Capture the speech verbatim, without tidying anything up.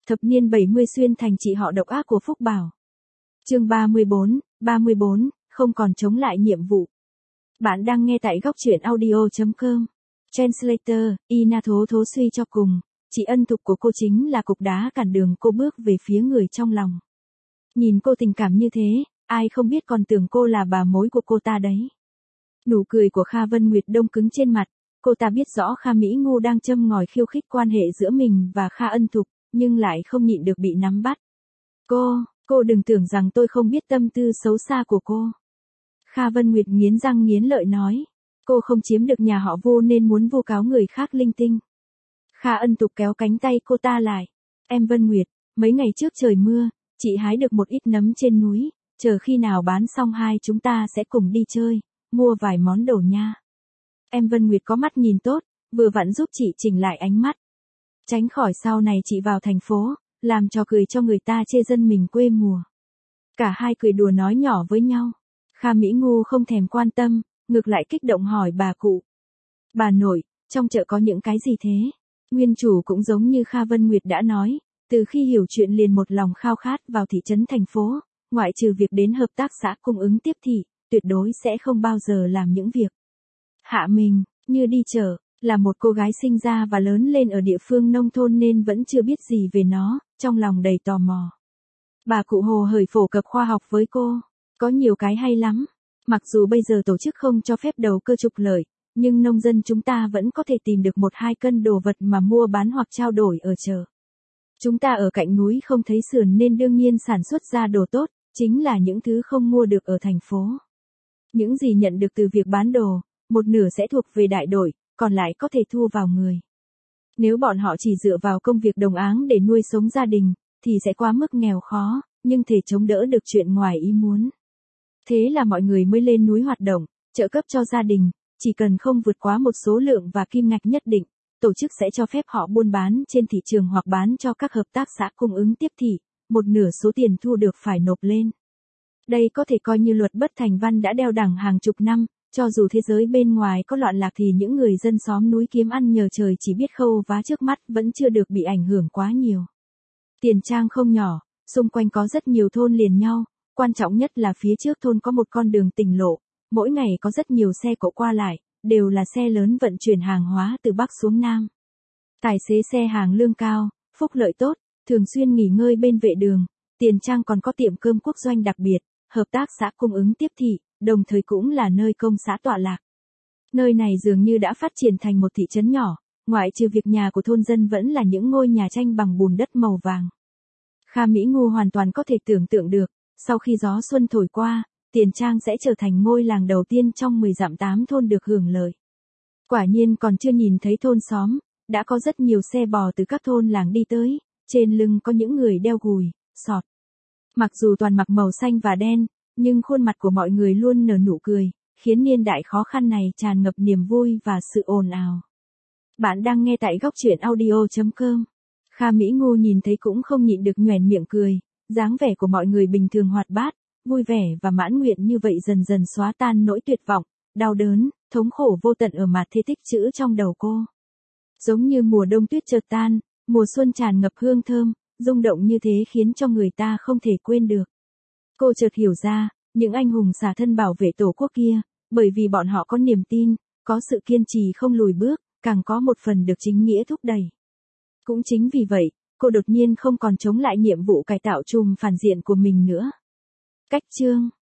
Thập niên bảy mươi xuyên thành chị họ độc ác của Phúc Bảo. Chương ba mươi bốn, ba mươi bốn, không còn chống lại nhiệm vụ. Bạn đang nghe tại góc truyện audio chấm com. Translator, Ina thố thố suy cho cùng, chị ân thục của cô chính là cục đá cản đường cô bước về phía người trong lòng. Nhìn cô tình cảm như thế, ai không biết còn tưởng cô là bà mối của cô ta đấy. Nụ cười của Kha Vân Nguyệt đông cứng trên mặt, cô ta biết rõ Kha Mỹ Ngu đang châm ngòi khiêu khích quan hệ giữa mình và Kha Ân Thục, nhưng lại không nhịn được bị nắm bắt. Cô, cô đừng tưởng rằng tôi không biết tâm tư xấu xa của cô. Kha Vân Nguyệt nghiến răng nghiến lợi nói, cô không chiếm được nhà họ Vu nên muốn vu cáo người khác linh tinh. Kha Ân Thục kéo cánh tay cô ta lại. Em Vân Nguyệt, mấy ngày trước trời mưa, chị hái được một ít nấm trên núi, chờ khi nào bán xong hai chúng ta sẽ cùng đi chơi, mua vài món đồ nha. Em Vân Nguyệt có mắt nhìn tốt, vừa vặn giúp chị chỉnh lại ánh mắt. Tránh khỏi sau này chị vào thành phố, làm trò cười cho người ta chê dân mình quê mùa. Cả hai cười đùa nói nhỏ với nhau. Kha Mỹ Ngu không thèm quan tâm, ngược lại kích động hỏi bà cụ. Bà nội, trong chợ có những cái gì thế? Nguyên chủ cũng giống như Kha Vân Nguyệt đã nói, từ khi hiểu chuyện liền một lòng khao khát vào thị trấn thành phố, ngoại trừ việc đến hợp tác xã cung ứng tiếp thị, tuyệt đối sẽ không bao giờ làm những việc hạ mình, như đi chợ. Là một cô gái sinh ra và lớn lên ở địa phương nông thôn nên vẫn chưa biết gì về nó, trong lòng đầy tò mò. Bà cụ hồ hởi phổ cập khoa học với cô, có nhiều cái hay lắm. Mặc dù bây giờ tổ chức không cho phép đầu cơ trục lợi, nhưng nông dân chúng ta vẫn có thể tìm được một hai cân đồ vật mà mua bán hoặc trao đổi ở chợ. Chúng ta ở cạnh núi không thấy sườn nên đương nhiên sản xuất ra đồ tốt, chính là những thứ không mua được ở thành phố. Những gì nhận được từ việc bán đồ, một nửa sẽ thuộc về đại đội, còn lại có thể thu vào người. Nếu bọn họ chỉ dựa vào công việc đồng áng để nuôi sống gia đình, thì sẽ quá mức nghèo khó, nhưng thể chống đỡ được chuyện ngoài ý muốn. Thế là mọi người mới lên núi hoạt động, trợ cấp cho gia đình, chỉ cần không vượt quá một số lượng và kim ngạch nhất định, tổ chức sẽ cho phép họ buôn bán trên thị trường hoặc bán cho các hợp tác xã cung ứng tiếp thị, một nửa số tiền thu được phải nộp lên. Đây có thể coi như luật bất thành văn đã đeo đẳng hàng chục năm. Cho dù thế giới bên ngoài có loạn lạc thì những người dân xóm núi kiếm ăn nhờ trời chỉ biết khâu vá trước mắt vẫn chưa được bị ảnh hưởng quá nhiều. Tiền Trang không nhỏ, xung quanh có rất nhiều thôn liền nhau, quan trọng nhất là phía trước thôn có một con đường tỉnh lộ, mỗi ngày có rất nhiều xe cộ qua lại, đều là xe lớn vận chuyển hàng hóa từ Bắc xuống Nam. Tài xế xe hàng lương cao, phúc lợi tốt, thường xuyên nghỉ ngơi bên vệ đường. Tiền Trang còn có tiệm cơm quốc doanh đặc biệt, hợp tác xã cung ứng tiếp thị, đồng thời cũng là nơi công xã tọa lạc. Nơi này dường như đã phát triển thành một thị trấn nhỏ, ngoại trừ việc nhà của thôn dân vẫn là những ngôi nhà tranh bằng bùn đất màu vàng. Kha Mỹ Ngu hoàn toàn có thể tưởng tượng được, sau khi gió xuân thổi qua, Tiền Trang sẽ trở thành ngôi làng đầu tiên trong mười dặm tám thôn được hưởng lợi. Quả nhiên còn chưa nhìn thấy thôn xóm, đã có rất nhiều xe bò từ các thôn làng đi tới, trên lưng có những người đeo gùi, sọt. Mặc dù toàn mặc màu xanh và đen, nhưng khuôn mặt của mọi người luôn nở nụ cười, khiến niên đại khó khăn này tràn ngập niềm vui và sự ồn ào. Bạn đang nghe tại góc truyện audio chấm com. Kha Mỹ Ngu nhìn thấy cũng không nhịn được nhoẻn miệng cười, dáng vẻ của mọi người bình thường hoạt bát, vui vẻ và mãn nguyện như vậy dần dần xóa tan nỗi tuyệt vọng, đau đớn, thống khổ vô tận ở mặt thế tích trữ trong đầu cô. Giống như mùa đông tuyết chợt tan, mùa xuân tràn ngập hương thơm, rung động như thế khiến cho người ta không thể quên được. Cô chợt hiểu ra, những anh hùng xả thân bảo vệ tổ quốc kia, bởi vì bọn họ có niềm tin, có sự kiên trì không lùi bước, càng có một phần được chính nghĩa thúc đẩy. Cũng chính vì vậy, cô đột nhiên không còn chống lại nhiệm vụ cải tạo trùm phản diện của mình nữa. Cách chương